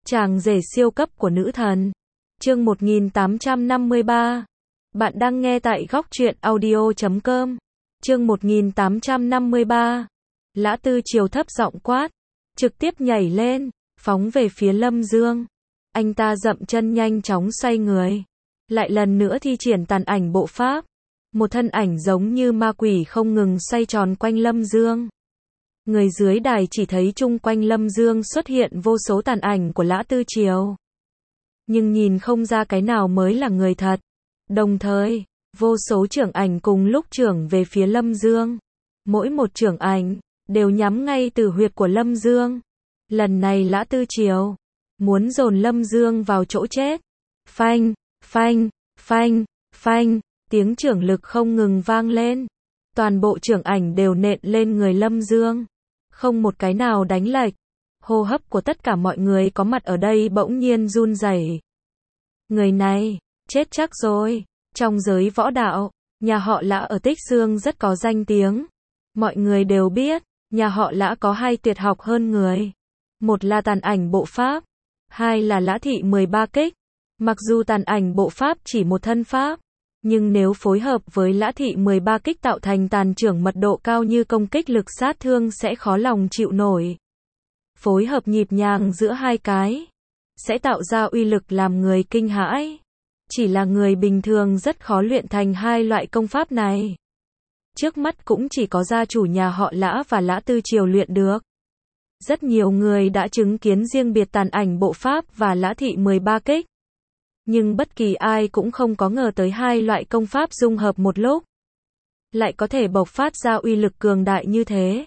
Chàng rể siêu cấp của nữ thần. Chương 1853. Bạn đang nghe tại góc truyện audio.com. Chương 1853. Lã Tư Triều thấp giọng quát, trực tiếp nhảy lên, phóng về phía Lâm Dương. Anh ta dậm chân nhanh chóng xoay người, lại lần nữa thi triển tàn ảnh bộ pháp. Một thân ảnh giống như ma quỷ không ngừng xoay tròn quanh Lâm Dương. Người dưới đài chỉ thấy chung quanh Lâm Dương xuất hiện vô số tàn ảnh của Lã Tư Triều, nhưng nhìn không ra cái nào mới là người thật. Đồng thời, vô số chưởng ảnh cùng lúc chưởng về phía Lâm Dương. Mỗi một chưởng ảnh đều nhắm ngay từ huyệt của Lâm Dương. Lần này Lã Tư Triều muốn dồn Lâm Dương vào chỗ chết. Phanh, phanh, phanh, phanh, tiếng chưởng lực không ngừng vang lên. Toàn bộ chưởng ảnh đều nện lên người Lâm Dương, không một cái nào đánh lệch. Hô hấp của tất cả mọi người có mặt ở đây bỗng nhiên run rẩy. Người này chết chắc rồi. Trong giới võ đạo, nhà họ Lã ở Tích Xương rất có danh tiếng. Mọi người đều biết, nhà họ Lã có hai tuyệt học hơn người. Một là tàn ảnh bộ pháp, hai là Lã thị 13 kích. Mặc dù tàn ảnh bộ pháp chỉ một thân pháp, nhưng nếu phối hợp với Lã thị 13 kích tạo thành tàn chưởng mật độ cao như công kích lực sát thương sẽ khó lòng chịu nổi. Phối hợp nhịp nhàng giữa hai cái sẽ tạo ra uy lực làm người kinh hãi. Chỉ là người bình thường rất khó luyện thành hai loại công pháp này. Trước mắt cũng chỉ có gia chủ nhà họ Lã và Lã Tư Triều luyện được. Rất nhiều người đã chứng kiến riêng biệt tàn ảnh bộ pháp và Lã thị 13 kích. Nhưng bất kỳ ai cũng không có ngờ tới hai loại công pháp dung hợp một lúc lại có thể bộc phát ra uy lực cường đại như thế.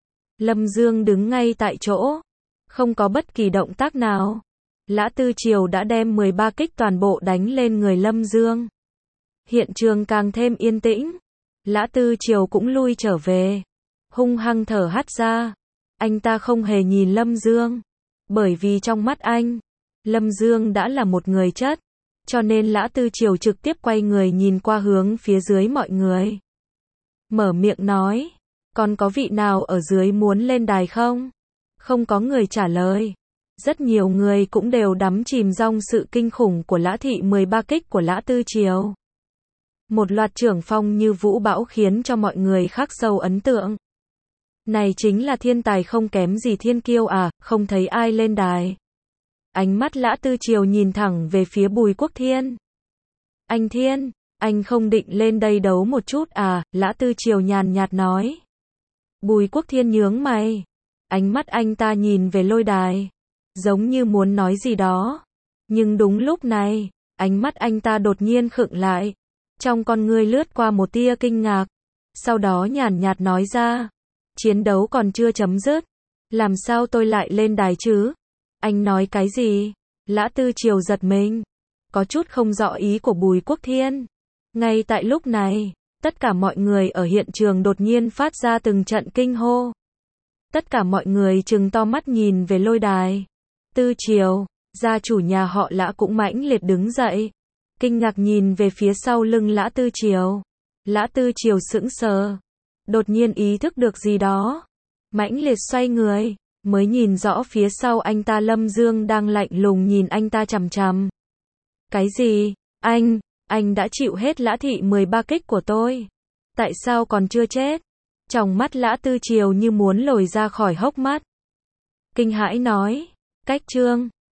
Lâm Dương đứng ngay tại chỗ, không có bất kỳ động tác nào. Lã Tư Triều đã đem 13 kích toàn bộ đánh lên người Lâm Dương. Hiện trường càng thêm yên tĩnh. Lã Tư Triều cũng lui trở về, hung hăng thở hắt ra. Anh ta không hề nhìn Lâm Dương, bởi vì trong mắt anh, Lâm Dương đã là một người chất. Cho nên Lã Tư Triều trực tiếp quay người nhìn qua hướng phía dưới mọi người. Mở miệng nói, còn có vị nào ở dưới muốn lên đài không? Không có người trả lời. Rất nhiều người cũng đều đắm chìm trong sự kinh khủng của Lã thị 13 kích của Lã Tư Triều. Một loạt chưởng phong như vũ bão khiến cho mọi người khắc sâu ấn tượng. Này chính là thiên tài không kém gì thiên kiêu à, không thấy ai lên đài. Ánh mắt Lã Tư Triều nhìn thẳng về phía Bùi Quốc Thiên. Anh Thiên, anh không định lên đây đấu một chút à? Lã Tư Triều nhàn nhạt nói. Bùi Quốc Thiên nhướng mày. Ánh mắt anh ta nhìn về lôi đài, giống như muốn nói gì đó. Nhưng đúng lúc này, ánh mắt anh ta đột nhiên khựng lại. Trong con ngươi lướt qua một tia kinh ngạc. Sau đó nhàn nhạt nói ra. Chiến đấu còn chưa chấm dứt. Làm sao tôi lại lên đài chứ? Anh nói cái gì? Lã Tư Triều giật mình, có chút không rõ ý của Bùi Quốc Thiên. Ngay tại lúc này, tất cả mọi người ở hiện trường đột nhiên phát ra từng trận kinh hô. Tất cả mọi người trừng to mắt nhìn về lôi đài. Tư Triều, gia chủ nhà họ Lã cũng mãnh liệt đứng dậy, kinh ngạc nhìn về phía sau lưng Lã Tư Triều. Lã Tư Triều sững sờ, đột nhiên ý thức được gì đó, mãnh liệt xoay người, mới nhìn rõ phía sau anh ta Lâm Dương đang lạnh lùng nhìn anh ta chằm chằm. Cái gì? Anh đã chịu hết Lã thị 13 kích của tôi. Tại sao còn chưa chết? Trong mắt Lã Tư Triều như muốn lồi ra khỏi hốc mắt. Kinh hãi nói, cách chương